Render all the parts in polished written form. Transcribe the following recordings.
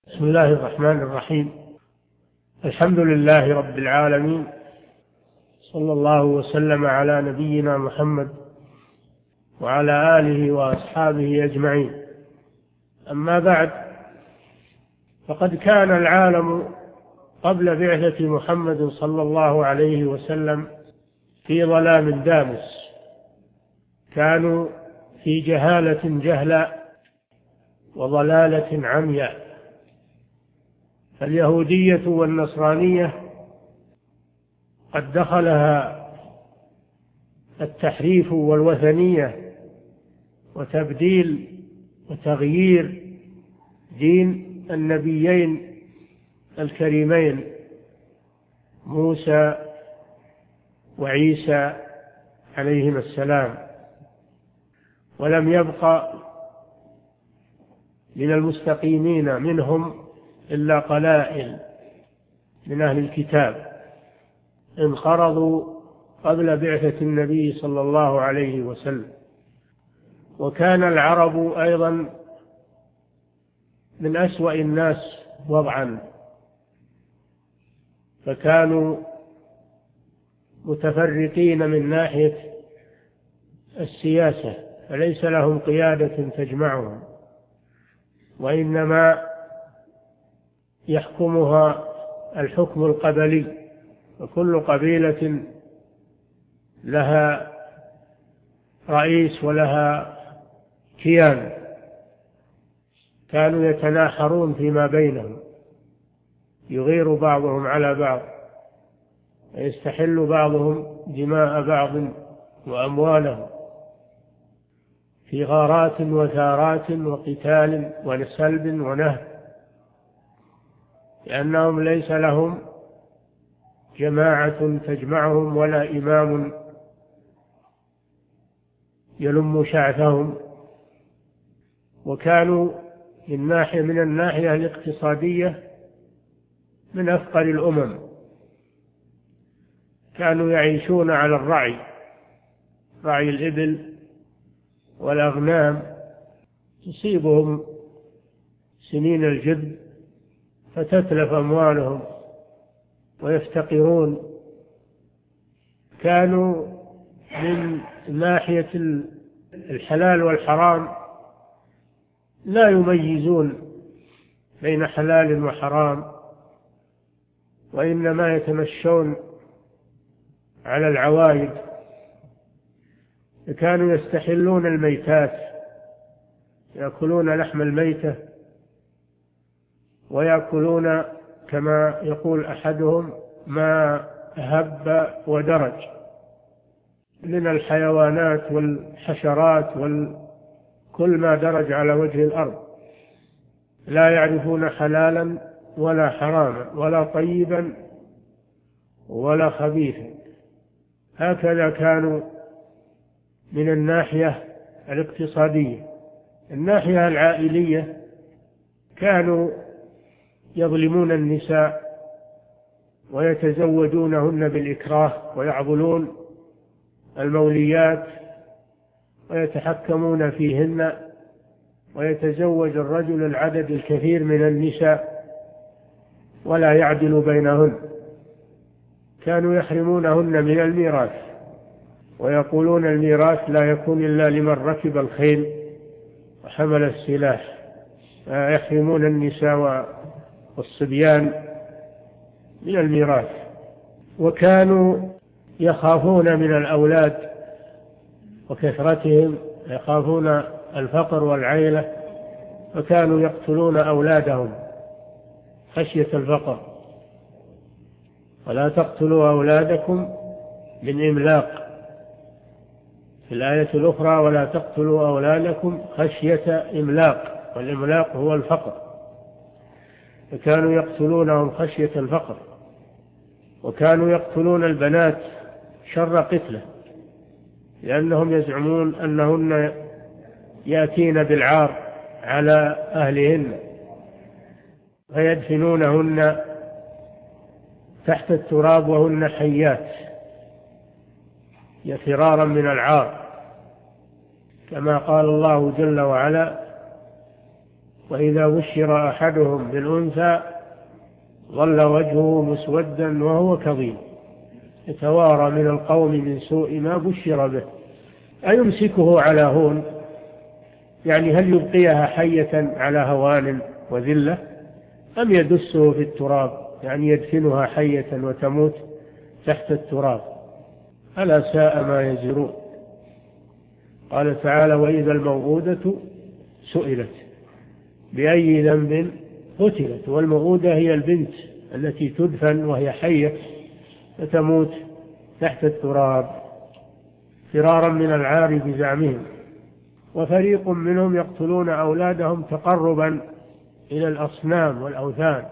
بسم الله الرحمن الرحيم. الحمد لله رب العالمين، صلى الله وسلم على نبينا محمد وعلى آله وأصحابه أجمعين. أما بعد، فقد كان العالم قبل بعثة محمد صلى الله عليه وسلم في ظلام دامس، كانوا في جهالة جهلا وضلالة عمياء. اليهودية والنصرانية قد دخلها التحريف والوثنية وتبديل وتغيير دين النبيين الكريمين موسى وعيسى عليهما السلام، ولم يبق من المستقيمين منهم إلا قلائل من أهل الكتاب انقرضوا قبل بعثة النبي صلى الله عليه وسلم. وكان العرب أيضا من أسوأ الناس وضعا، فكانوا متفرقين من ناحية السياسة، فليس لهم قيادة تجمعهم، وإنما يحكمها الحكم القبلي، وكل قبيلة لها رئيس ولها كيان. كانوا يتناحرون فيما بينهم، يغير بعضهم على بعض، ويستحل بعضهم دماء بعض وأموالهم في غارات وثارات وقتال وسلب ونهب، لأنهم ليس لهم جماعة تجمعهم ولا إمام يلم شعثهم. وكانوا من الناحية الاقتصادية من أفقر الأمم، كانوا يعيشون على رعي الإبل والأغنام، تصيبهم سنين الجد فتتلف أموالهم ويفتقرون. كانوا من ناحية الحلال والحرام لا يميزون بين حلال وحرام، وإنما يتمشون على العوايد. كانوا يستحلون الميتات، يأكلون لحم الميتة، ويأكلون كما يقول أحدهم ما هب ودرج من الحيوانات والحشرات وكل ما درج على وجه الأرض، لا يعرفون حلالا ولا حراما ولا طيبا ولا خبيثا. هكذا كانوا من الناحية الاقتصادية. الناحية العائلية كانوا يظلمون النساء ويتزوجونهن بالإكراه، ويعضلون الموليات ويتحكمون فيهن، ويتزوج الرجل العدد الكثير من النساء ولا يعدل بينهن. كانوا يحرمونهن من الميراث، ويقولون الميراث لا يكون إلا لمن ركب الخيل وحمل السلاح. يحرمون النساء والصبيان من الميراث. وكانوا يخافون من الأولاد وكثرتهم، يخافون الفقر والعيلة، وكانوا يقتلون أولادهم خشية الفقر. ولا تقتلوا أولادكم من إملاق، في الآية الأخرى ولا تقتلوا أولادكم خشية إملاق، والإملاق هو الفقر. فكانوا يقتلونهم خشية الفقر. وكانوا يقتلون البنات شر قتله، لأنهم يزعمون أنهن يأتين بالعار على أهلهن، فيدفنونهن تحت التراب وهن حيات فرارا من العار، كما قال الله جل وعلا: وإذا بشر أحدهم بالأنثى ظل وجهه مسودا وهو كظيم يتوارى من القوم من سوء ما بشر به أيمسكه على هون، يعني هل يبقيها حية على هوان وذلة، أم يدسه في التراب، يعني يدفنها حية وتموت تحت التراب. ألا ساء ما يزرون. قال تعالى: وإذا الموءودة سئلت بأي ذنب قتلت. والموءودة هي البنت التي تدفن وهي حية فتموت تحت التراب فرارا من العار بزعمهم. وفريق منهم يقتلون أولادهم تقربا إلى الأصنام والأوثان.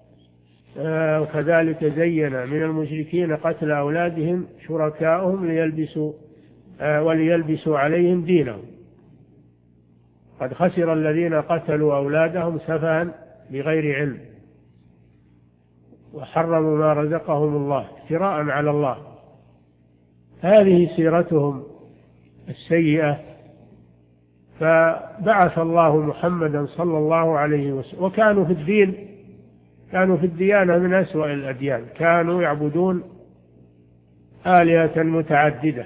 وكذلك زين من المشركين قتل أولادهم شركاؤهم وليلبسوا عليهم دينهم. قد خسر الذين قتلوا أولادهم سفها بغير علم وحرموا ما رزقهم الله افتراء على الله. هذه سيرتهم السيئة. فبعث الله محمدا صلى الله عليه وسلم، وكانوا في الديانة من أسوأ الأديان. كانوا يعبدون آلهة متعددة،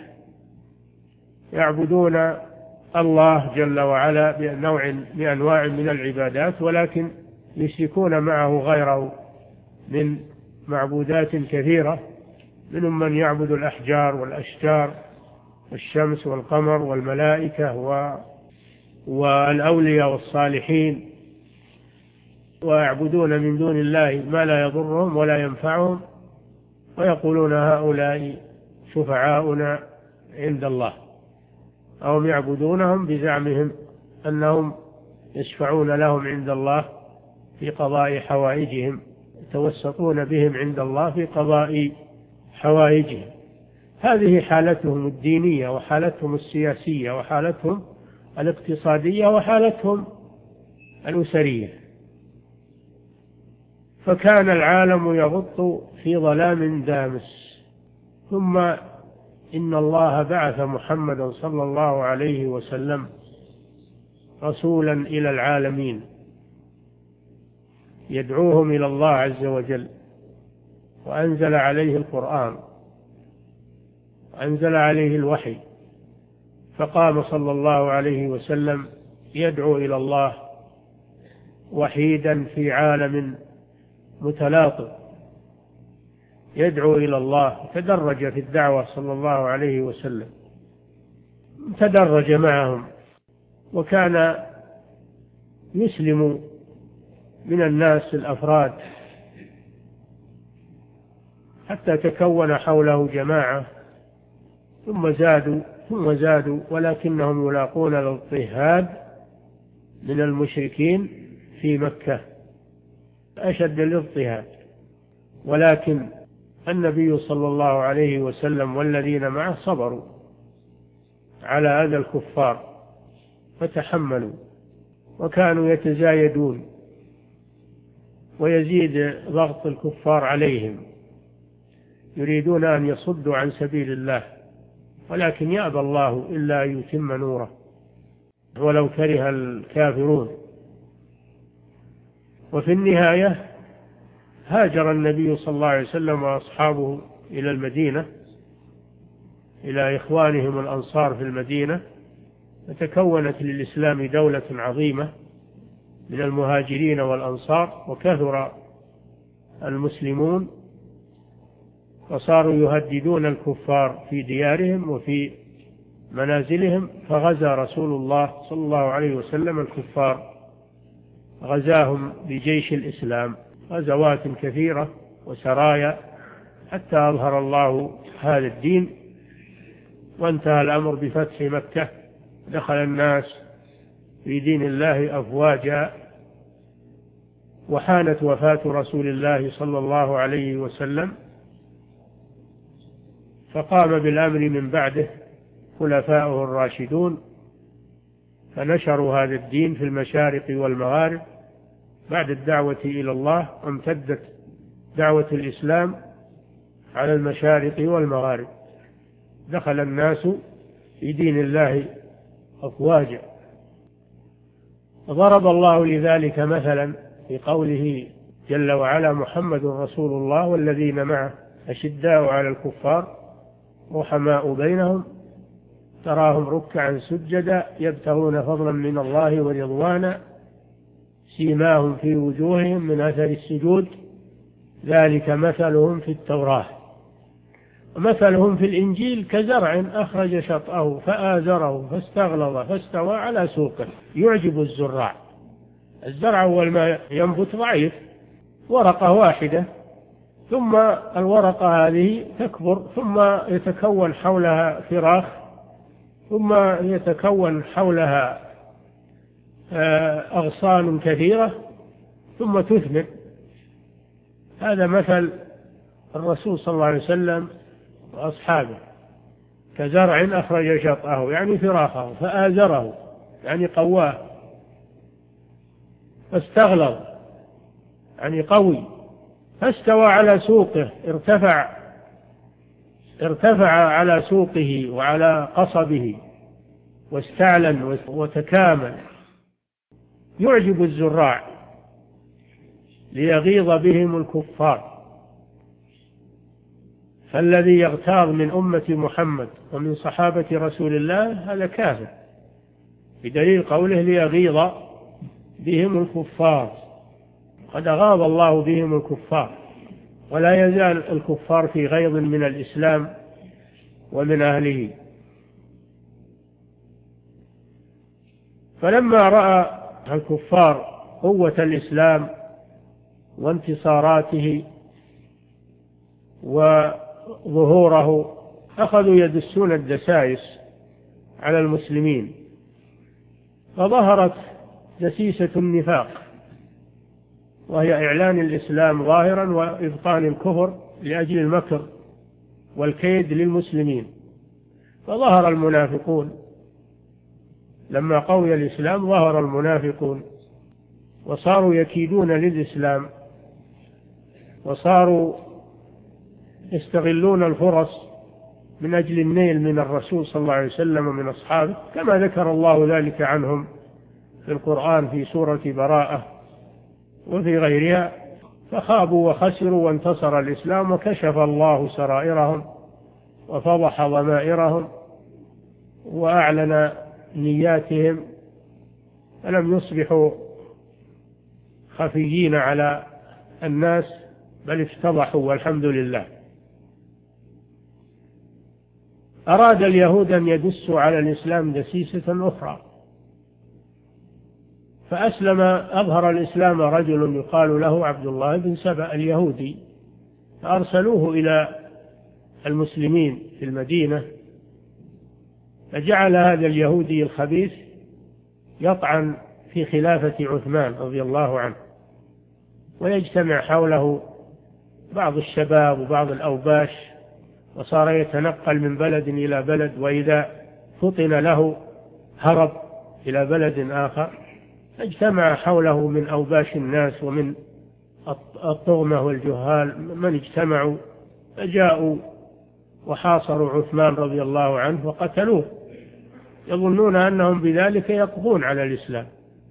يعبدون الله جل وعلا بأنواع من العبادات، ولكن يشركون معه غيره من معبودات كثيرة. منهم من يعبد الأحجار والأشجار والشمس والقمر والملائكة والأولياء والصالحين، ويعبدون من دون الله ما لا يضرهم ولا ينفعهم، ويقولون هؤلاء شفعاؤنا عند الله، أو يعبدونهم بزعمهم أنهم يشفعون لهم عند الله في قضاء حوائجهم، يتوسطون بهم عند الله في قضاء حوائجهم. هذه حالتهم الدينية وحالتهم السياسية وحالتهم الاقتصادية وحالتهم الأسرية. فكان العالم يغط في ظلام دامس. ثم إن الله بعث محمدا صلى الله عليه وسلم رسولا إلى العالمين يدعوهم إلى الله عز وجل، وأنزل عليه القرآن وأنزل عليه الوحي، فقام صلى الله عليه وسلم يدعو إلى الله وحيدا في عالم متلاطم، يدعو إلى الله. تدرج في الدعوة صلى الله عليه وسلم، تدرج معهم، وكان يسلم من الناس الأفراد حتى تكون حوله جماعة، ثم زادوا، ولكنهم يلاقون الاضطهاد من المشركين في مكة أشد الاضطهاد. ولكن النبي صلى الله عليه وسلم والذين معه صبروا على أذى الكفار فتحملوا، وكانوا يتزايدون ويزيد ضغط الكفار عليهم، يريدون أن يصدوا عن سبيل الله، ولكن يأبى الله إلا أن يتم نوره ولو كره الكافرون. وفي النهاية هاجر النبي صلى الله عليه وسلم وأصحابه إلى المدينة، إلى إخوانهم الأنصار في المدينة، فتكونت للإسلام دولة عظيمة من المهاجرين والأنصار، وكثر المسلمون وصاروا يهددون الكفار في ديارهم وفي منازلهم. فغزا رسول الله صلى الله عليه وسلم الكفار، غزاهم بجيش الإسلام غزوات كثيرة وسرايا حتى أظهر الله هذا الدين، وانتهى الأمر بفتح مكة، دخل الناس في دين الله أفواجا. وحانت وفاة رسول الله صلى الله عليه وسلم، فقام بالأمر من بعده خلفاؤه الراشدون، فنشروا هذا الدين في المشارق والمغارب بعد الدعوة إلى الله، وامتدت دعوة الإسلام على المشارق والمغارب، دخل الناس في دين الله أفواجا. ضرب الله لذلك مثلا في قوله جل وعلا: محمد رسول الله والذين معه أشداء على الكفار رحماء بينهم تراهم ركعا سجدا يبتغون فضلا من الله ورضوانا سيماهم في وجوههم من أثر السجود ذلك مثلهم في التوراة ومثلهم في الإنجيل كزرع أخرج شطأه فآزره فاستغلظ فاستوى على سوقه يعجب الزراع. الزرع أول ما ينبت ضعيف، ورقة واحدة، ثم الورقة هذه تكبر، ثم يتكون حولها فراخ، ثم يتكون حولها أغصان كثيرة، ثم تثمر. هذا مثل الرسول صلى الله عليه وسلم وأصحابه: كزرع أخرج شطأه يعني فراخه فآزره يعني قواه، فاستغلظ يعني قوي، فاستوى على سوقه ارتفع على سوقه وعلى قصبه واستعلن وتكامل يعجب الزراع ليغيظ بهم الكفار. فالذي يغتاظ من أمة محمد ومن صحابة رسول الله هذا كافر، بدليل قوله: ليغيظ بهم الكفار. قد أغاظ الله بهم الكفار، ولا يزال الكفار في غيظ من الإسلام ومن أهله. فلما رأى الكفار قوة الإسلام وانتصاراته وظهوره أخذوا يدسون الدسائس على المسلمين، فظهرت دسيسة النفاق، وهي إعلان الإسلام ظاهرا وإبطان الكفر لأجل المكر والكيد للمسلمين. فظهر المنافقون لما قوي الإسلام، ظهر المنافقون وصاروا يكيدون للإسلام، وصاروا يستغلون الفرص من أجل النيل من الرسول صلى الله عليه وسلم ومن أصحابه، كما ذكر الله ذلك عنهم في القرآن في سورة براءة وفي غيرها. فخابوا وخسروا وانتصر الإسلام وكشف الله سرائرهم وفضح ضمائرهم وأعلن نياتهم، فلم يصبحوا خفيين على الناس بل افتضحوا والحمد لله. أراد اليهود أن يدسوا على الإسلام دسيسة أخرى، فأسلم أظهر الإسلام رجل يقال له عبد الله بن سبأ اليهودي، فأرسلوه إلى المسلمين في المدينة، فجعل هذا اليهودي الخبيث يطعن في خلافة عثمان رضي الله عنه، ويجتمع حوله بعض الشباب وبعض الأوباش، وصار يتنقل من بلد إلى بلد، وإذا فطن له هرب إلى بلد آخر. اجتمع حوله من أوباش الناس ومن الطغمة والجهال من اجتمعوا، فجاءوا وحاصروا عثمان رضي الله عنه وقتلوه، يظنون أنهم بذلك يقضون على الإسلام،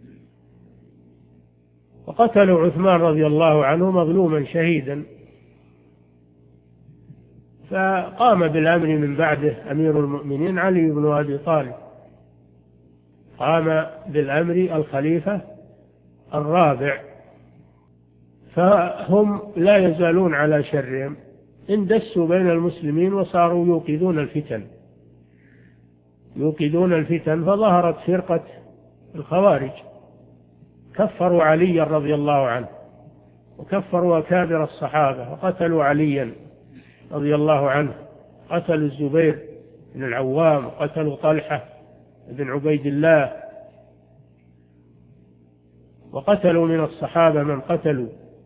وقتلوا عثمان رضي الله عنه مظلوما شهيدا. فقام بالأمر من بعده أمير المؤمنين علي بن أبي طالب، قام بالأمر الخليفة الرابع. فهم لا يزالون على شرهم، اندسوا بين المسلمين وصاروا يوقدون الفتن، فظهرت فرقة الخوارج، كفروا علي رضي الله عنه وكفروا أكابر الصحابة وقتلوا عليا رضي الله عنه، قتلوا الزبير بن العوام وقتلوا طلحة بن عبيد الله، وقتلوا من الصحابة من قتلوا.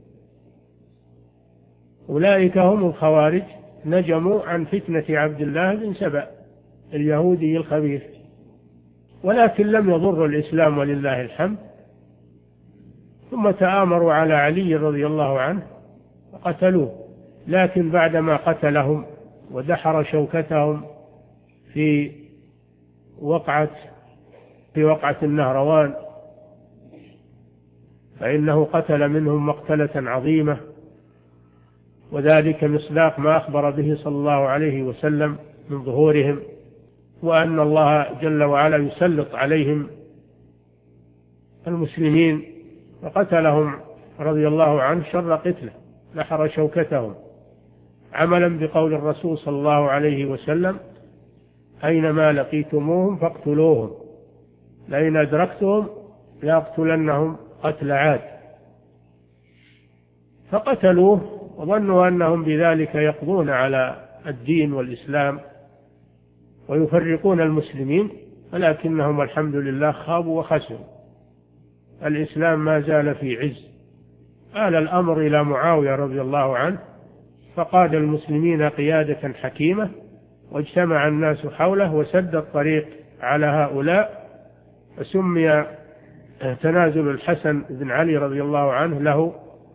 أولئك هم الخوارج، نجموا عن فتنة عبد الله بن سبأ اليهودي الخبيث، ولكن لم يضر الإسلام ولله الحمد. ثم تآمروا على علي رضي الله عنه وقتلوه، لكن بعدما قتلهم ودحر شوكتهم في وقعة النهروان فإنه قتل منهم مقتلة عظيمة، وذلك مصداق ما أخبر به صلى الله عليه وسلم من ظهورهم، وأن الله جل وعلا يسلط عليهم المسلمين، فقتلهم رضي الله عنه شر قتله، نحر شوكتهم، عملا بقول الرسول صلى الله عليه وسلم: أينما لقيتموهم فاقتلوهم، لئن أدركتهم لأقتلنهم قتل عاد. فقتلوه وظنوا أنهم بذلك يقضون على الدين والإسلام ويفرقون المسلمين، ولكنهم الحمد لله خابوا وخسروا. الإسلام ما زال في عز. آل الأمر إلى معاوية رضي الله عنه، فقاد المسلمين قيادة حكيمة، واجتمع الناس حوله وسد الطريق على هؤلاء، فسمي تنازل الحسن بن علي رضي الله عنه له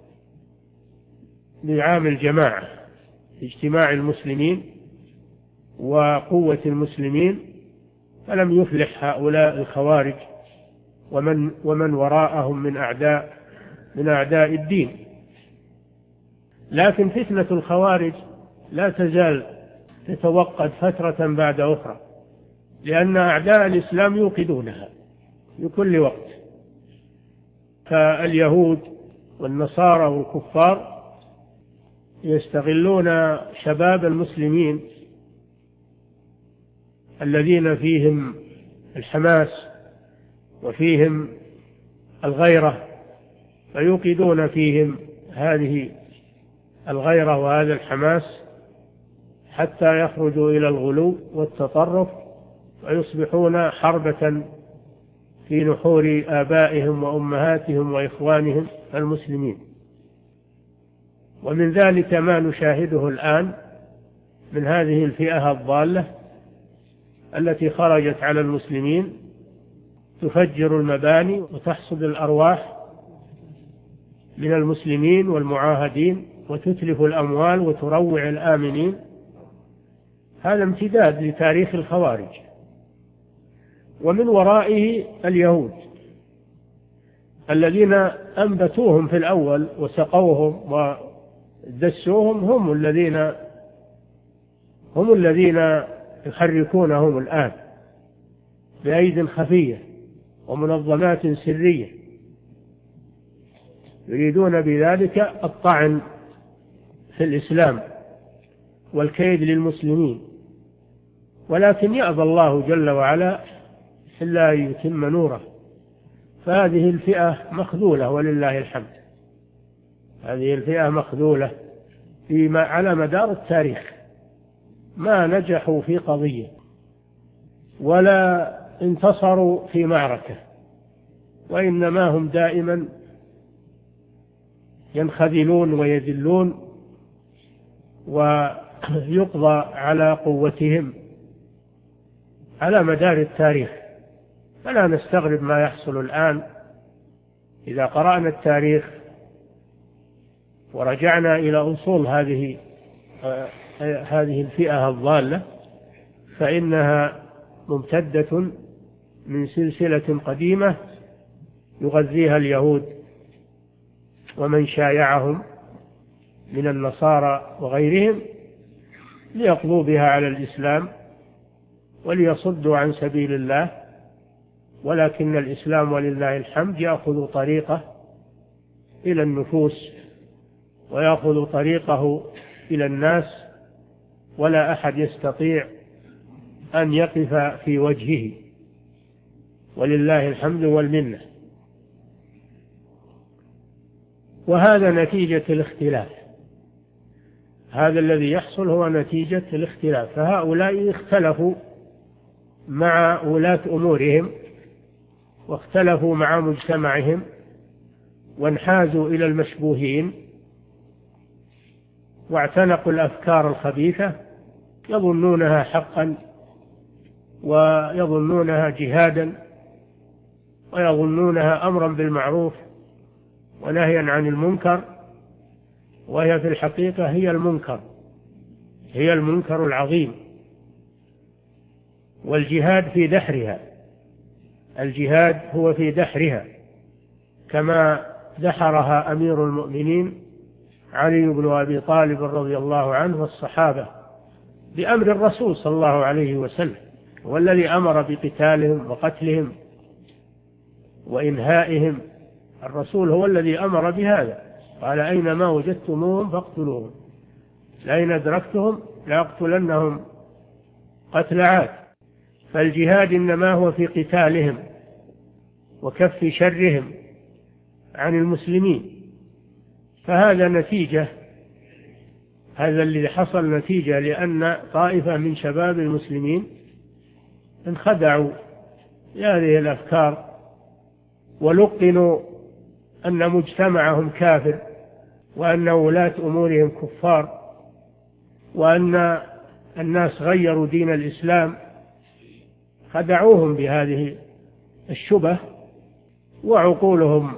بعام الجماعة، اجتماع المسلمين وقوة المسلمين، فلم يفلح هؤلاء الخوارج ومن وراءهم من أعداء الدين. لكن فتنة الخوارج لا تزال تتوقد فترة بعد أخرى، لأن أعداء الإسلام يوقدونها في كل وقت. فاليهود والنصارى والكفار يستغلون شباب المسلمين الذين فيهم الحماس وفيهم الغيرة، فيوقدون فيهم هذه الغيرة وهذا الحماس حتى يخرجوا إلى الغلو والتطرف، ويصبحون حربة في نحور آبائهم وأمهاتهم وإخوانهم المسلمين. ومن ذلك ما نشاهده الآن من هذه الفئة الضالة التي خرجت على المسلمين تفجر المباني وتحصد الأرواح من المسلمين والمعاهدين وتتلف الأموال وتروع الآمنين. هذا امتداد لتاريخ الخوارج. ومن ورائه اليهود الذين أنبتوهم في الأول وسقوهم ودسوهم، هم الذين يحركونهم الآن بأيد خفية ومنظمات سرية، يريدون بذلك الطعن في الإسلام والكيد للمسلمين، ولكن يأبى الله جل وعلا إلا يتم نوره. فهذه الفئة مخذولة ولله الحمد، هذه الفئة مخذولة على مدار التاريخ، ما نجحوا في قضية ولا انتصروا في معركة، وإنما هم دائما ينخذلون ويذلون ويقضى على قوتهم على مدار التاريخ. فلا نستغرب ما يحصل الآن إذا قرأنا التاريخ ورجعنا إلى أصول هذه الفئة الضالة، فإنها ممتدة من سلسلة قديمة يغذيها اليهود ومن شايعهم من النصارى وغيرهم ليقضوا بها على الإسلام وليصدوا عن سبيل الله. ولكن الإسلام ولله الحمد يأخذ طريقه إلى النفوس ويأخذ طريقه إلى الناس، ولا أحد يستطيع أن يقف في وجهه، ولله الحمد والمنة. وهذا نتيجة الاختلاف، هذا الذي يحصل هو نتيجة الاختلاف. فهؤلاء اختلفوا مع ولاة أمورهم واختلفوا مع مجتمعهم وانحازوا إلى المشبوهين واعتنقوا الأفكار الخبيثة، يظنونها حقا ويظنونها جهادا ويظنونها أمرا بالمعروف ونهيا عن المنكر، وهي في الحقيقة هي المنكر العظيم. والجهاد في دحرها، الجهاد هو في دحرها، كما دحرها أمير المؤمنين علي بن أبي طالب رضي الله عنه والصحابة بأمر الرسول صلى الله عليه وسلم، والذي أمر بقتالهم وقتلهم وإنهائهم. الرسول هو الذي أمر بهذا، قال أينما وجدتموهم فاقتلوهم، لئن أدركتهم لأقتلنهم قتل عاد. فالجهاد إنما هو في قتالهم وكف شرهم عن المسلمين. فهذا نتيجة، هذا الذي حصل نتيجة لأن طائفة من شباب المسلمين انخدعوا بهذه الأفكار ولقنوا أن مجتمعهم كافر، وأن ولاة أمورهم كفار، وأن الناس غيروا دين الإسلام. خدعوهم بهذه الشبه، وعقولهم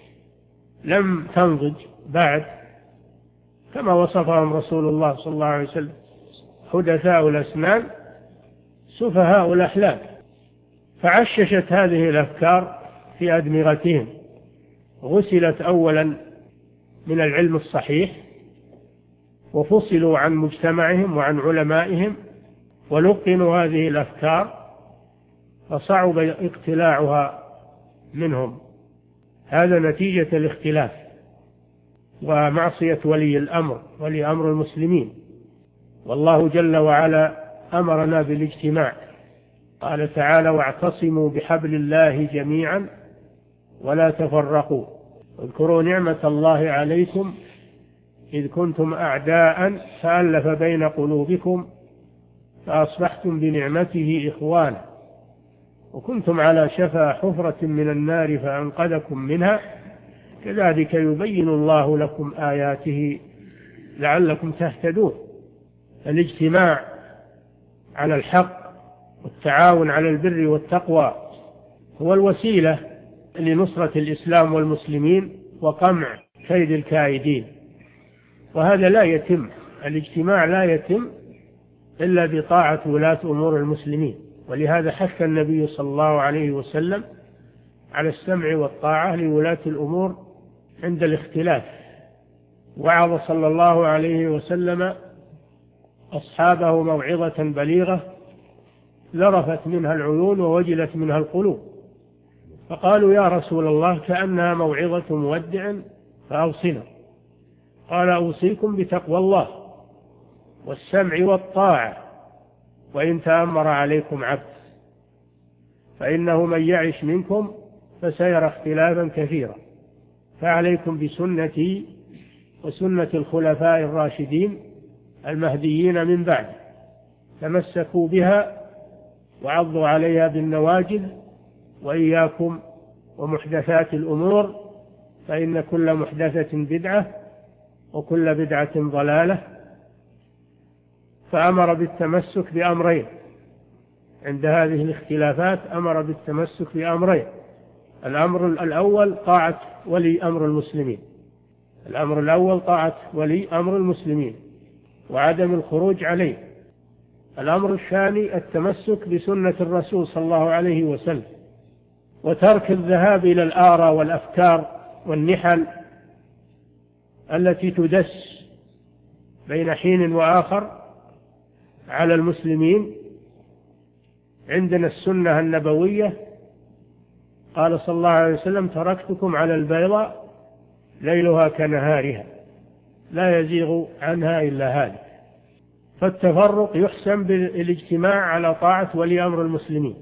لم تنضج بعد، كما وصفهم رسول الله صلى الله عليه وسلم: حدثاء الأسنان سفهاء الأحلام. فعششت هذه الأفكار في أدمغتهم، غسلت أولا من العلم الصحيح، وفصلوا عن مجتمعهم وعن علمائهم، ولقنوا هذه الأفكار فصعب اقتلاعها منهم. هذا نتيجة الاختلاف ومعصية ولي الأمر، ولي أمر المسلمين. والله جل وعلا أمرنا بالاجتماع، قال تعالى: واعتصموا بحبل الله جميعا ولا تفرقوا واذكروا نعمة الله عليكم إذ كنتم أعداء فألف بين قلوبكم فأصبحتم بنعمته إخوانا وكنتم على شفا حفرة من النار فأنقذكم منها كذلك يبين الله لكم آياته لعلكم تهتدون. الاجتماع على الحق والتعاون على البر والتقوى هو الوسيلة لنصرة الإسلام والمسلمين وقمع كيد الكائدين، وهذا لا يتم، الاجتماع لا يتم إلا بطاعة ولاة أمور المسلمين. ولهذا حث النبي صلى الله عليه وسلم على السمع والطاعة لولاة الأمور عند الاختلاف. وعظ صلى الله عليه وسلم أصحابه موعظة بليغة ذرفت منها العيون ووجلت منها القلوب، فقالوا: يا رسول الله كأنها موعظة مودع فأوصنا. قال: أوصيكم بتقوى الله والسمع والطاعة وإن تأمر عليكم عبد، فإنه من يعش منكم فسيرى اختلافا كثيرا، فعليكم بسنتي وسنة الخلفاء الراشدين المهديين من بعد، تمسكوا بها وعضوا عليها بالنواجذ، وإياكم ومحدثات الأمور فإن كل محدثة بدعة وكل بدعة ضلالة. فأمر بالتمسك بأمرين عند هذه الاختلافات، أمر بالتمسك بأمرين: الأمر الأول طاعة ولي أمر المسلمين، الأمر الأول طاعة ولي أمر المسلمين وعدم الخروج عليه. الأمر الثاني التمسك بسنة الرسول صلى الله عليه وسلم، وترك الذهاب إلى الآراء والأفكار والنحل التي تدس بين حين وآخر على المسلمين. عندنا السنة النبوية، قال صلى الله عليه وسلم: تركتكم على البيضاء ليلها كنهارها لا يزيغ عنها إلا هالك. فالتفرق يحسم بالاجتماع على طاعة ولي أمر المسلمين،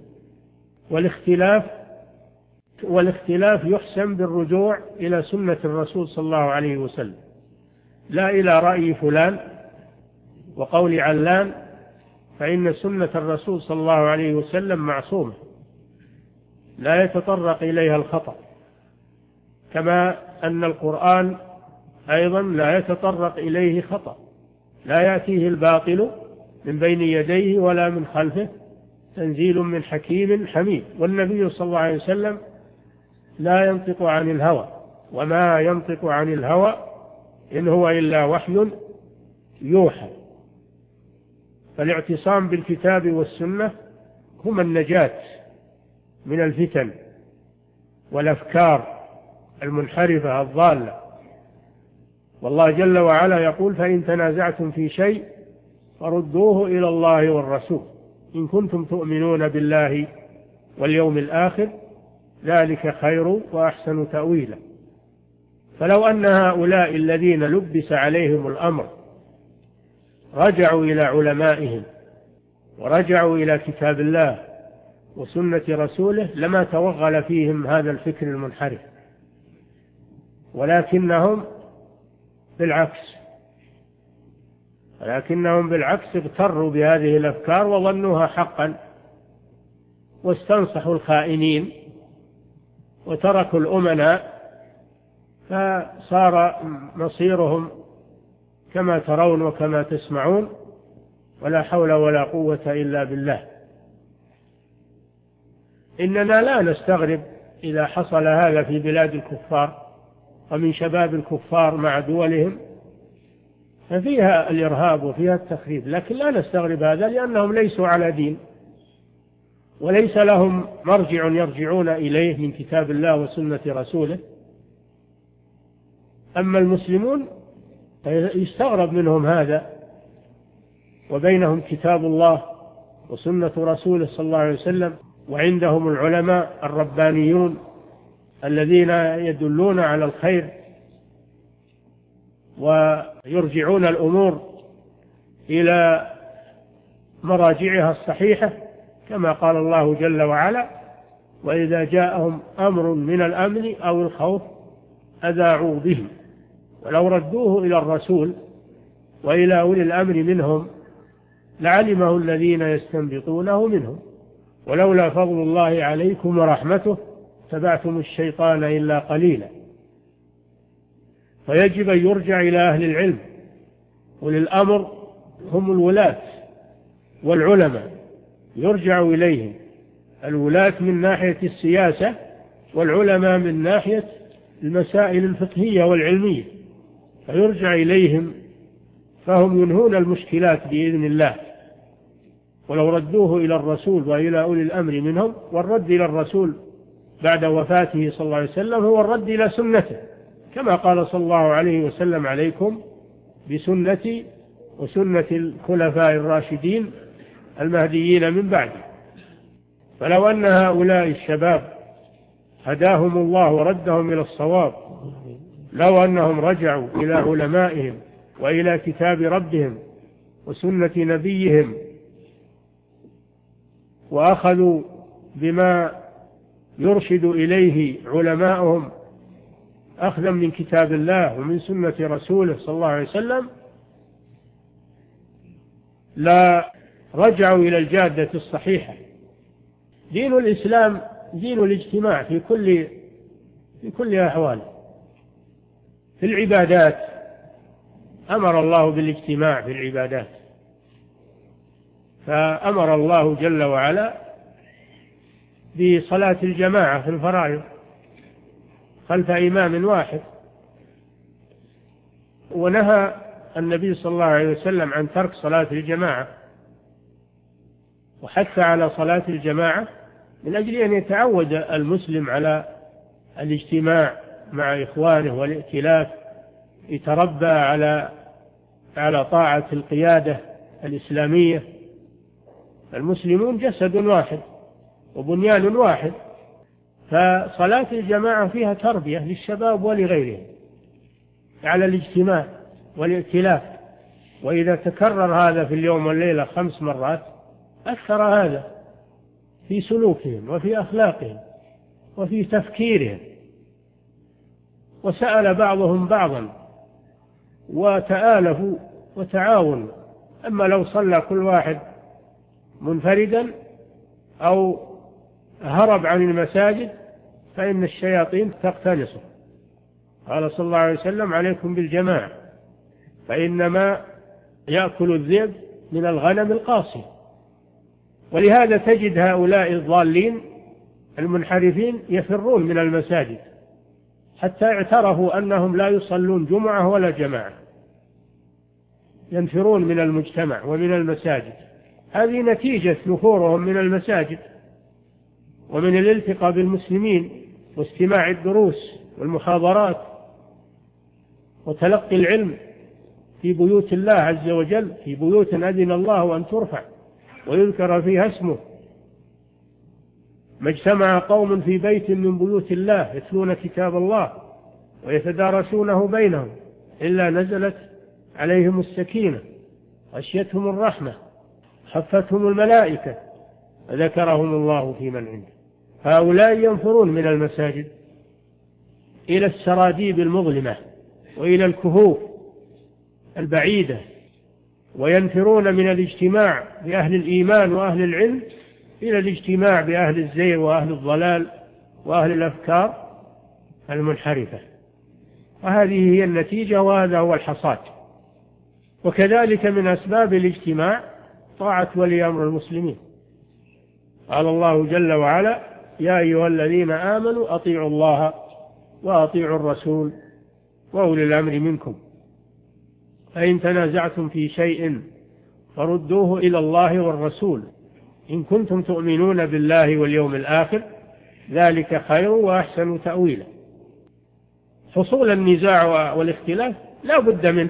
والاختلاف يحسم بالرجوع إلى سنة الرسول صلى الله عليه وسلم، لا إلى رأي فلان وقول علان، فإن سنة الرسول صلى الله عليه وسلم معصومة لا يتطرق إليها الخطأ، كما أن القرآن أيضا لا يتطرق إليه خطأ، لا يأتيه الباطل من بين يديه ولا من خلفه تنزيل من حكيم حميد. والنبي صلى الله عليه وسلم لا ينطق عن الهوى، وما ينطق عن الهوى إن هو إلا وحي يوحى. فالاعتصام بالكتاب والسنة هما النجاة من الفتن والأفكار المنحرفة الضالة. والله جل وعلا يقول: فإن تنازعتم في شيء فردوه إلى الله والرسول إن كنتم تؤمنون بالله واليوم الآخر ذلك خير وأحسن تأويلا. فلو أن هؤلاء الذين لبس عليهم الأمر رجعوا إلى علمائهم ورجعوا إلى كتاب الله وسنة رسوله لما توغل فيهم هذا الفكر المنحرف، ولكنهم بالعكس اغتروا بهذه الأفكار وظنوها حقا، واستنصحوا الخائنين وتركوا الأمناء، فصار مصيرهم كما ترون وكما تسمعون، ولا حول ولا قوة إلا بالله. إننا لا نستغرب إذا حصل هذا في بلاد الكفار ومن شباب الكفار مع دولهم، ففيها الإرهاب وفيها التخريب، لكن لا نستغرب هذا لأنهم ليسوا على دين وليس لهم مرجع يرجعون إليه من كتاب الله وسنة رسوله. أما المسلمون يستغرب منهم هذا، وبينهم كتاب الله وسنة رسوله صلى الله عليه وسلم، وعندهم العلماء الربانيون الذين يدلون على الخير ويرجعون الأمور إلى مراجعها الصحيحة، كما قال الله جل وعلا: وإذا جاءهم أمر من الأمن أو الخوف أذاعوا به ولو ردوه إلى الرسول وإلى أولي الأمر منهم لعلمه الذين يستنبطونه منهم ولولا فضل الله عليكم ورحمته اتبعتم الشيطان إلا قليلا. فيجب أن يرجع إلى أهل العلم، وللأمر هم الولاة والعلماء، يرجع إليهم، الولاة من ناحية السياسة والعلماء من ناحية المسائل الفقهية والعلمية، فيرجع إليهم فهم ينهون المشكلات بإذن الله. ولو ردوه إلى الرسول وإلى أولي الأمر منهم، والرد إلى الرسول بعد وفاته صلى الله عليه وسلم هو الرد إلى سنته، كما قال صلى الله عليه وسلم: عليكم بسنتي وسنة الخلفاء الراشدين المهديين من بعد. فلو أن هؤلاء الشباب هداهم الله وردهم إلى الصواب، لو أنهم رجعوا إلى علمائهم وإلى كتاب ربهم وسنة نبيهم وأخذوا بما يرشد إليه علماؤهم أخذا من كتاب الله ومن سنة رسوله صلى الله عليه وسلم، لا رجعوا إلى الجادة الصحيحة. دين الإسلام دين الاجتماع في كل أحواله. في العبادات أمر الله بالاجتماع في العبادات، فأمر الله جل وعلا بصلاة الجماعة في الفرائض خلف إمام واحد، ونهى النبي صلى الله عليه وسلم عن ترك صلاة الجماعة، وحث على صلاة الجماعة من أجل أن يتعود المسلم على الاجتماع مع إخوانه والائتلاف، يتربى على طاعة القيادة الإسلامية. المسلمون جسد واحد وبنيان واحد، فصلاة الجماعة فيها تربية للشباب ولغيرهم على الاجتماع والائتلاف. وإذا تكرر هذا في اليوم والليلة 5 مرات أثر هذا في سلوكهم وفي أخلاقهم وفي تفكيرهم، وسأل بعضهم بعضا وتآلفوا وتعاونوا. أما لو صلى كل واحد منفردا أو هرب عن المساجد فإن الشياطين تقتنصه. قال صلى الله عليه وسلم: عليكم بالجماعة فإنما يأكل الذئب من الغنم القاصي. ولهذا تجد هؤلاء الضالين المنحرفين يفرون من المساجد حتى اعترفوا أنهم لا يصلون جمعة ولا جماعة، ينفرون من المجتمع ومن المساجد. هذه نتيجة نفورهم من المساجد ومن الالتقاء بالمسلمين واستماع الدروس والمحاضرات وتلقي العلم في بيوت الله عز وجل، في بيوت أذن الله أن ترفع ويذكر فيها اسمه. ما اجتمع قوم في بيت من بيوت الله يتلون كتاب الله ويتدارسونه بينهم إلا نزلت عليهم السكينة، غشيتهم الرحمة، حفتهم الملائكة، وذكرهم الله في من عنده. هؤلاء ينفرون من المساجد إلى السراديب المظلمة وإلى الكهوف البعيدة، وينفرون من الاجتماع بأهل الإيمان وأهل العلم إلى الاجتماع بأهل الزيغ وأهل الضلال وأهل الأفكار المنحرفة. وهذه هي النتيجة وهذا هو الحصاد. وكذلك من أسباب الاجتماع طاعة ولي أمر المسلمين. قال الله جل وعلا: يا أيها الذين آمنوا أطيعوا الله وأطيعوا الرسول وأولي الأمر منكم، فإن تنازعتم في شيء فردوه إلى الله والرسول إن كنتم تؤمنون بالله واليوم الآخر، ذلك خير وأحسن تأويلا. حصول النزاع والاختلاف لا بد منه،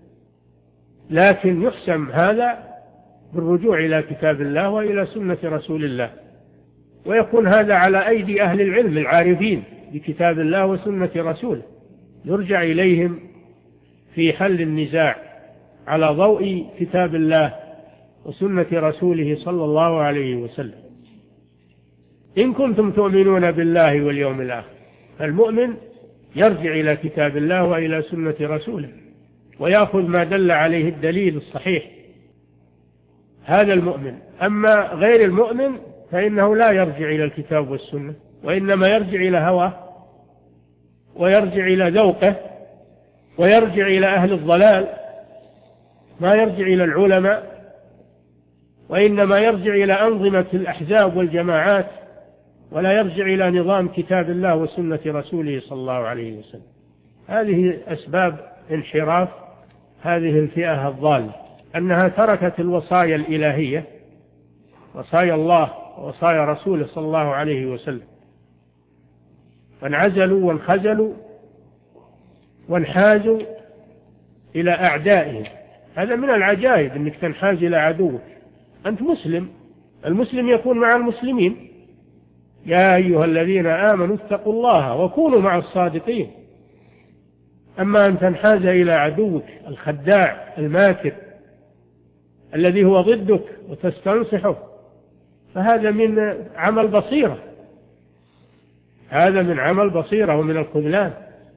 لكن يحسم هذا بالرجوع إلى كتاب الله وإلى سنة رسول الله، ويكون هذا على أيدي أهل العلم العارفين بكتاب الله وسنة رسوله، يرجع إليهم في حل النزاع على ضوء كتاب الله وسنة رسوله صلى الله عليه وسلم. إن كنتم تؤمنون بالله واليوم الآخر، فالمؤمن يرجع إلى كتاب الله وإلى سنة رسوله ويأخذ ما دل عليه الدليل الصحيح، هذا المؤمن. أما غير المؤمن فإنه لا يرجع إلى الكتاب والسنة، وإنما يرجع إلى هواه، ويرجع إلى ذوقه، ويرجع إلى أهل الضلال، ما يرجع إلى العلماء، وإنما يرجع إلى أنظمة الأحزاب والجماعات، ولا يرجع إلى نظام كتاب الله وسنة رسوله صلى الله عليه وسلم. هذه أسباب انحراف هذه الفئة الضالة، أنها تركت الوصايا الإلهية، وصايا الله ووصايا رسوله صلى الله عليه وسلم، وانعزلوا وانخزلوا وانحازوا إلى أعدائهم. هذا من العجائب أنك تنحاز إلى عدوك، أنت مسلم، المسلم يكون مع المسلمين. يا أيها الذين آمنوا اتقوا الله وكونوا مع الصادقين. أما أن تنحاز إلى عدوك الخداع الماكر الذي هو ضدك وتستنصحه، فهذا من عمل بصيرة، هذا من عمل بصيرة ومن الخذلان.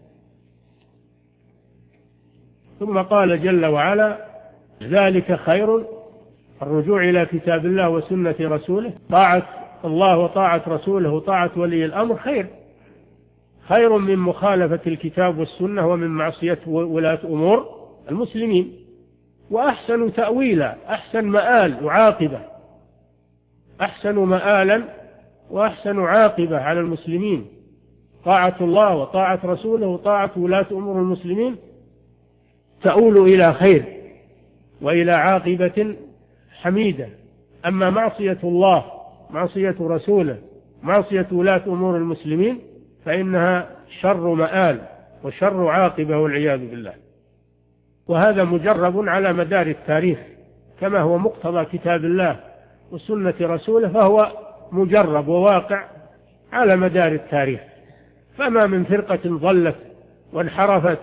ثم قال جل وعلا: ذلك خير، الرجوع إلى كتاب الله وسنة رسوله، طاعة الله وطاعة رسوله وطاعة ولي الأمر خير من مخالفة الكتاب والسنة ومن معصية ولاة أمور المسلمين، وأحسن تأويلا، أحسن مآل وعاقبة، أحسن مآلا وأحسن عاقبة على المسلمين. طاعة الله وطاعة رسوله وطاعة ولاة أمور المسلمين تؤول إلى خير وإلى عاقبة حميدة. أما معصية الله، معصية رسوله، معصية ولاة أمور المسلمين، فإنها شر مآل وشر عاقبة والعياذ بالله. وهذا مجرب على مدار التاريخ، كما هو مقتضى كتاب الله وسنة رسوله، فهو مجرب وواقع على مدار التاريخ. فما من فرقة ضلت وانحرفت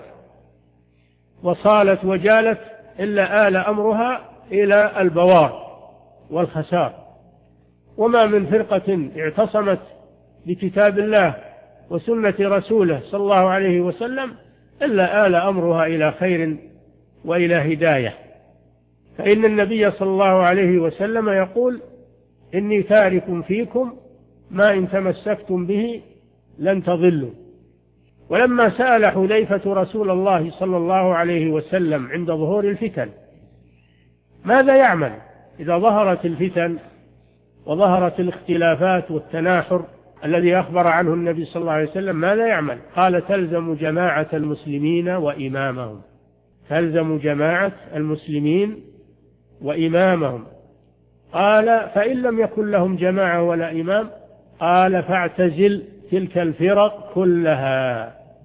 وصالت وجالت إلا آل أمرها إلى البوار والخسار، وما من فرقة اعتصمت بكتاب الله وسنة رسوله صلى الله عليه وسلم إلا آل أمرها إلى خير وإلى هداية. فإن النبي صلى الله عليه وسلم يقول: إني تارك فيكم ما إن تمسكتم به لن تضلوا. ولما سأل حذيفة رسول الله صلى الله عليه وسلم عند ظهور الفتن ماذا يعمل إذا ظهرت الفتن وظهرت الاختلافات والتناحر الذي أخبر عنه النبي صلى الله عليه وسلم، ماذا يعمل؟ قال: تلزم جماعة المسلمين وإمامهم. تلزم جماعة المسلمين وإمامهم. قال: فإن لم يكن لهم جماعة ولا إمام؟ قال: فاعتزل تلك الفرق كلها.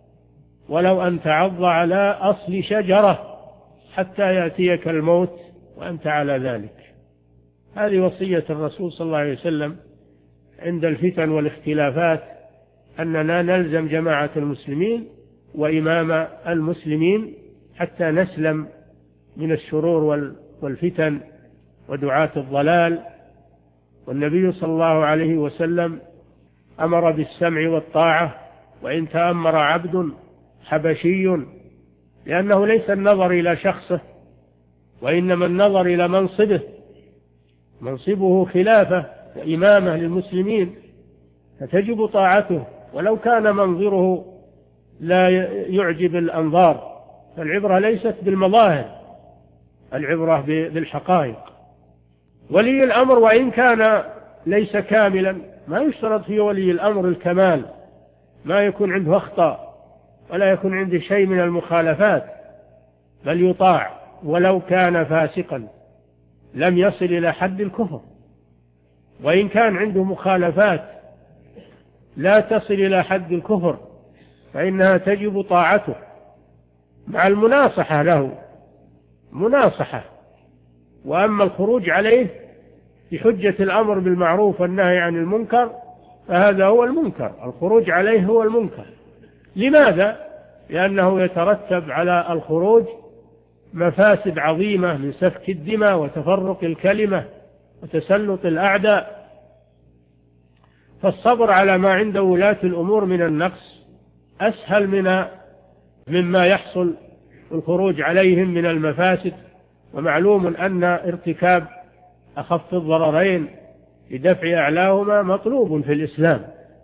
ولو أن تعض على أصل شجرة حتى يأتيك الموت وأنت على ذلك. هذه وصية الرسول صلى الله عليه وسلم عند الفتن والاختلافات، أننا نلزم جماعة المسلمين وإمام المسلمين حتى نسلم من الشرور والفتن ودعاة الضلال. والنبي صلى الله عليه وسلم أمر بالسمع والطاعة وإن تأمر عبد حبشي، لأنه ليس النظر إلى شخصه وإنما النظر إلى منصبه، منصبه خلافة وإمامة للمسلمين، فتجب طاعته ولو كان منظره لا يعجب الأنظار. فالعبرة ليست بالمظاهر، العبرة بالحقائق. ولي الأمر وإن كان ليس كاملا، ما يشترط في ولي الأمر الكمال، ما يكون عنده أخطاء ولا يكون عنده شيء من المخالفات، بل يطاع ولو كان فاسقا لم يصل إلى حد الكفر. وإن كان عنده مخالفات لا تصل إلى حد الكفر فإنها تجب طاعته مع المناصحة له، مناصحة. وأما الخروج عليه بحجة الأمر بالمعروف والنهي عن المنكر فهذا هو المنكر، الخروج عليه هو المنكر. لماذا؟ لأنه يترتب على الخروج مفاسد عظيمة من سفك الدماء وتفرق الكلمة وتسلط الأعداء. فالصبر على ما عند ولاة الأمور من النقص أسهل مما يحصل الخروج عليهم من المفاسد. ومعلوم أن ارتكاب أخف الضررين لدفع أعلاهما مطلوب في الإسلام.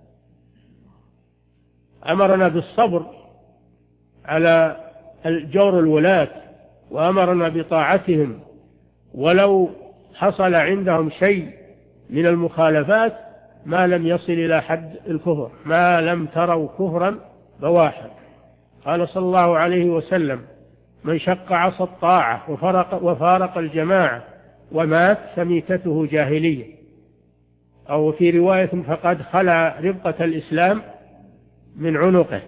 أمرنا بالصبر على جور الولاة وأمرنا بطاعتهم ولو حصل عندهم شيء من المخالفات ما لم يصل إلى حد الكفر، ما لم تروا كفرا بواحا. قال صلى الله عليه وسلم: من شق عصا الطاعة وفارق الجماعة ومات فميتته جاهلية، أو في رواية فقد خلع ربقة الإسلام من عنقه،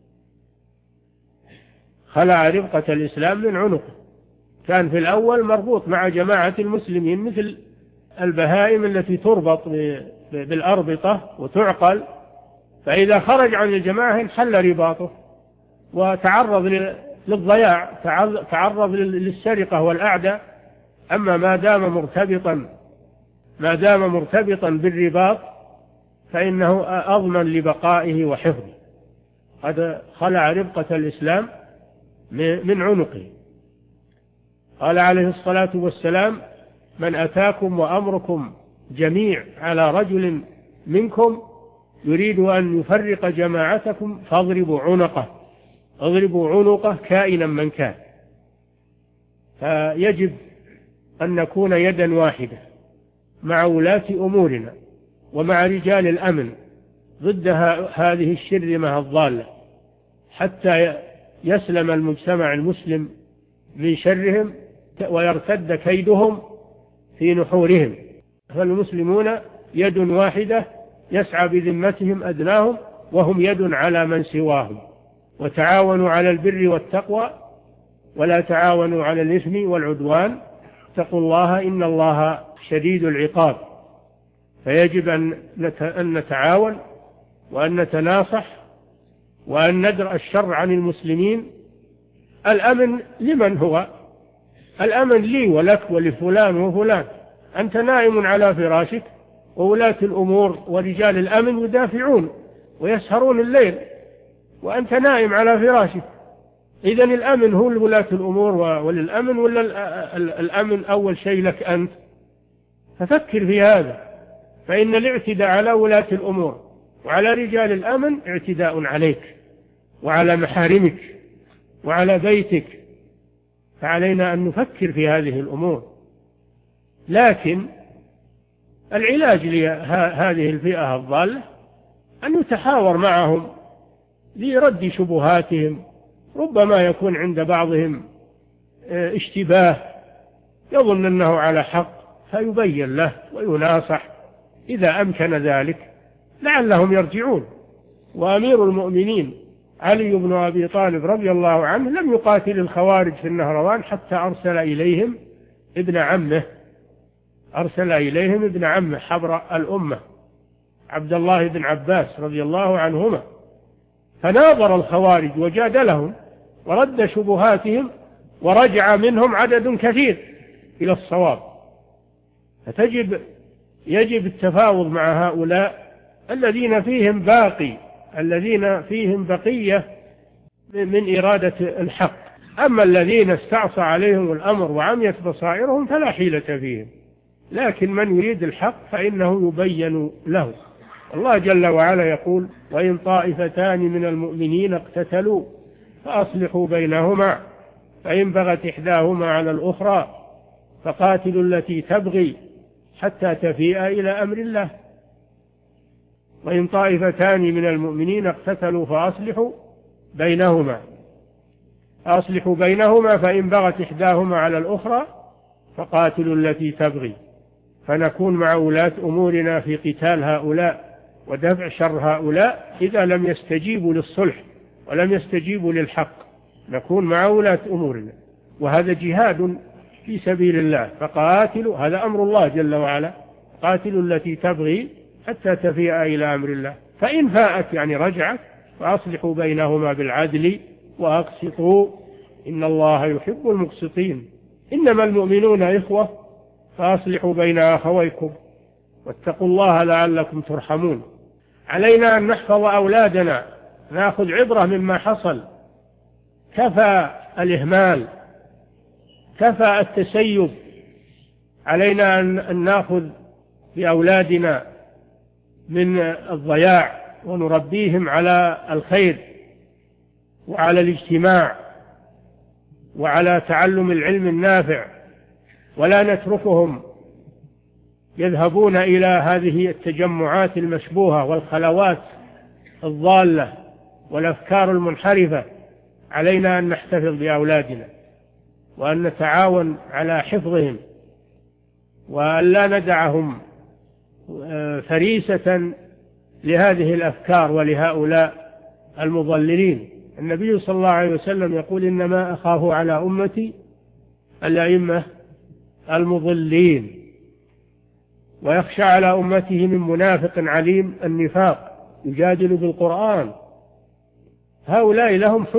خلع ربقة الإسلام من عنقه. كان في الأول مربوط مع جماعة المسلمين مثل البهائم التي تربط بالأربطة وتعقل، فإذا خرج عن الجماعة انحل رباطه وتعرض للضياع، تعرض للسرقة والأعداء. أما ما دام مرتبطا بالرباط فإنه أضمن لبقائه وحفظه. قد خلع ربقة الإسلام من عنقه. قال عليه الصلاة والسلام: من أتاكم وأمركم جميع على رجل منكم يريد أن يفرق جماعتكم فاضربوا عنقه، اضربوا عنقه كائنا من كان. فيجب أن نكون يدا واحدة مع ولاة أمورنا ومع رجال الأمن ضد هذه الشرذمة الضالة، حتى يسلم المجتمع المسلم من شرهم ويرتد كيدهم في نحورهم. فالمسلمون يد واحدة يسعى بذمتهم أدناهم وهم يد على من سواهم. وتعاونوا على البر والتقوى ولا تعاونوا على الإثم والعدوان، اتقوا الله إن الله شديد العقاب. فيجب أن نتعاون وأن نتناصح وأن ندرأ الشر عن المسلمين. الأمن لمن هو؟ الأمن لي ولك ولفلان وفلان. أنت نائم على فراشك وولاة الأمور ورجال الأمن يدافعون ويسهرون الليل وأنت نائم على فراشك. إذن الأمن هو لولاة الأمور وللأمن، ولا الأمن أول شيء لك أنت؟ ففكر في هذا، فإن الاعتداء على ولاة الأمور وعلى رجال الأمن اعتداء عليك وعلى محارمك وعلى بيتك. فعلينا أن نفكر في هذه الأمور. لكن العلاج لهذه الفئة الضالة أن نتحاور معهم لرد شبهاتهم. ربما يكون عند بعضهم اشتباه يظن أنه على حق فيبين له ويناصح إذا أمكن ذلك لعلهم يرجعون. وأمير المؤمنين علي بن أبي طالب رضي الله عنه لم يقاتل الخوارج في النهروان حتى أرسل إليهم ابن عمه حبر الأمة عبد الله بن عباس رضي الله عنهما، فناظر الخوارج وجادلهم ورد شبهاتهم، ورجع منهم عدد كثير إلى الصواب. يجب التفاوض مع هؤلاء الذين فيهم بقية من إرادة الحق. أما الذين استعصى عليهم الأمر وعميت بصائرهم فلا حيلة فيهم، لكن من يريد الحق فإنه يبين له. الله جل وعلا يقول: وإن طائفتان من المؤمنين اقتتلوا فأصلحوا بينهما فإن بغت إحداهما على الأخرى فقاتلوا التي تبغي حتى تفيء إلى أمر الله. وإن طائفتان من المؤمنين اقتتلوا فأصلحوا بينهما فإن بغت إحداهما على الأخرى فقاتلوا التي تبغي. فنكون مع ولاة أمورنا في قتال هؤلاء ودفع شر هؤلاء إذا لم يستجيبوا للصلح ولم يستجيبوا للحق، نكون مع ولاة أمورنا، وهذا جهاد في سبيل الله. فقاتلوا، هذا أمر الله جل وعلا، قاتلوا التي تبغي حتى تفيء إلى أمر الله، فإن فاءت يعني رجعت فأصلحوا بينهما بالعدل وأقسطوا إن الله يحب المقسطين. إنما المؤمنون إخوة فأصلحوا بين أخويكم واتقوا الله لعلكم ترحمون. علينا أن نحفظ أولادنا، نأخذ عبرة مما حصل. كفى الإهمال، كفى التسيب. علينا أن نأخذ بأولادنا من الضياع ونربيهم على الخير وعلى الاجتماع وعلى تعلم العلم النافع، ولا نتركهم يذهبون إلى هذه التجمعات المشبوهة والخلوات الضالة والأفكار المنحرفة. علينا أن نحتفظ بأولادنا وأن نتعاون على حفظهم، وأن لا ندعهم فريسة لهذه الأفكار ولهؤلاء المضللين. النبي صلى الله عليه وسلم يقول: إنما أخاف على أمتي الأئمة المضلين، ويخشى على أمته من منافق عليم النفاق يجادل بالقرآن. هؤلاء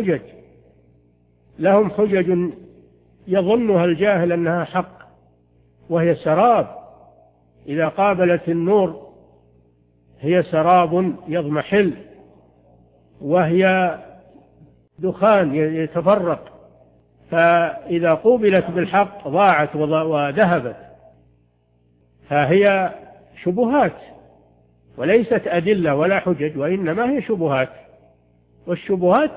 لهم حجج يظنها الجاهل أنها حق، وهي سراب. إذا قابلت النور هي سراب يضمحل، وهي دخان يتفرق، فإذا قوبلت بالحق ضاعت وذهبت. فهي شبهات وليست أدلة ولا حجج، وإنما هي شبهات، والشبهات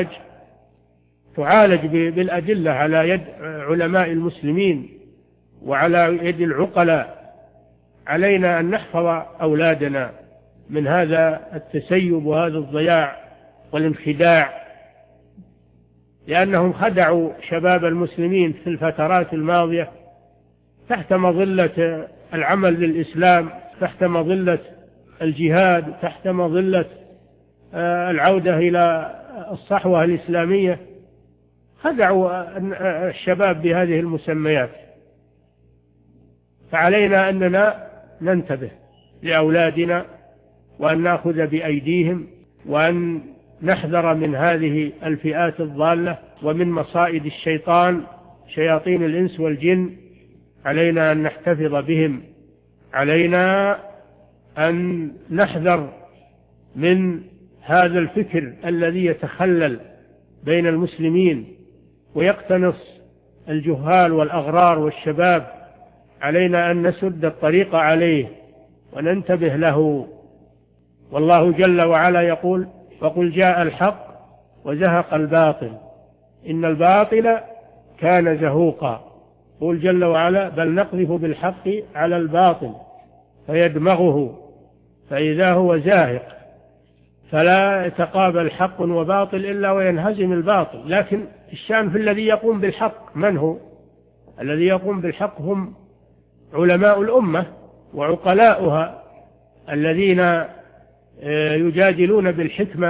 تعالج بالأدلة على يد علماء المسلمين وعلى يد العقلاء. علينا أن نحفظ أولادنا من هذا التسيب وهذا الضياع والانخداع، لأنهم خدعوا شباب المسلمين في الفترات الماضية تحت مظلة العمل للإسلام، تحت مظلة الجهاد، تحت مظلة العودة إلى الصحوة الإسلامية. خدعوا الشباب بهذه المسميات. فعلينا أننا ننتبه لأولادنا وأن نأخذ بأيديهم وأن نحذر من هذه الفئات الضالة ومن مصائد الشيطان شياطين الإنس والجن. علينا أن نحتفظ بهم، علينا أن نحذر من هذا الفكر الذي يتخلل بين المسلمين ويقتنص الجهال والأغرار والشباب. علينا أن نسد الطريق عليه وننتبه له. والله جل وعلا يقول: وقل جاء الحق وزهق الباطل إن الباطل كان زهوقا. قل جل وعلا: بل نقذف بالحق على الباطل فيدمغه فإذا هو زاهق. فلا يتقابل حق وباطل إلا وينهزم الباطل. لكن الشأن في الذي يقوم بالحق. من هو الذي يقوم بالحق؟ هم علماء الأمة وعقلاؤها الذين يجادلون بالحكمة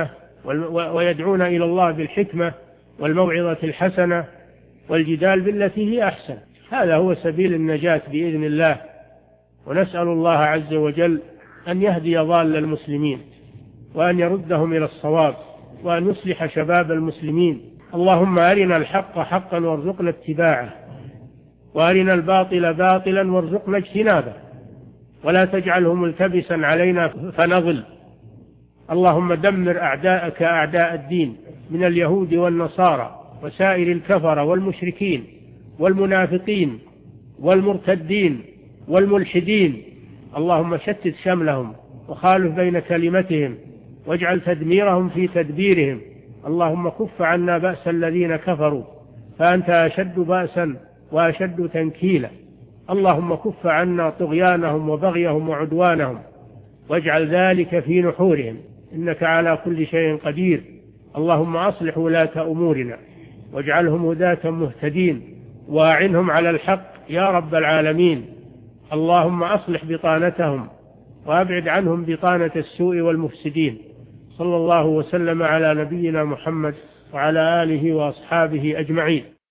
ويدعون إلى الله بالحكمة والموعظة الحسنة والجدال بالتي هي أحسن. هذا هو سبيل النجاة بإذن الله. ونسأل الله عز وجل أن يهدي ضال المسلمين وأن يردهم إلى الصواب وأن يصلح شباب المسلمين. اللهم أرنا الحق حقا وارزقنا اتباعه، وأرنا الباطل باطلا وارزقنا اجتنابه، ولا تجعله ملتبسا علينا فنضل. اللهم دمر أعداءك أعداء الدين من اليهود والنصارى وسائر الكفرة والمشركين والمنافقين والمرتدين والملحدين. اللهم شتت شملهم وخالف بين كلمتهم واجعل تدميرهم في تدبيرهم. اللهم كف عنا بأس الذين كفروا فأنت أشد بأسا وأشد تنكيلا. اللهم كف عنا طغيانهم وبغيهم وعدوانهم واجعل ذلك في نحورهم، إنك على كل شيء قدير. اللهم أصلح ولاة أمورنا واجعلهم هداة مهتدين وأعنهم على الحق يا رب العالمين. اللهم أصلح بطانتهم وأبعد عنهم بطانة السوء والمفسدين. صلى الله وسلم على نبينا محمد وعلى آله وأصحابه أجمعين.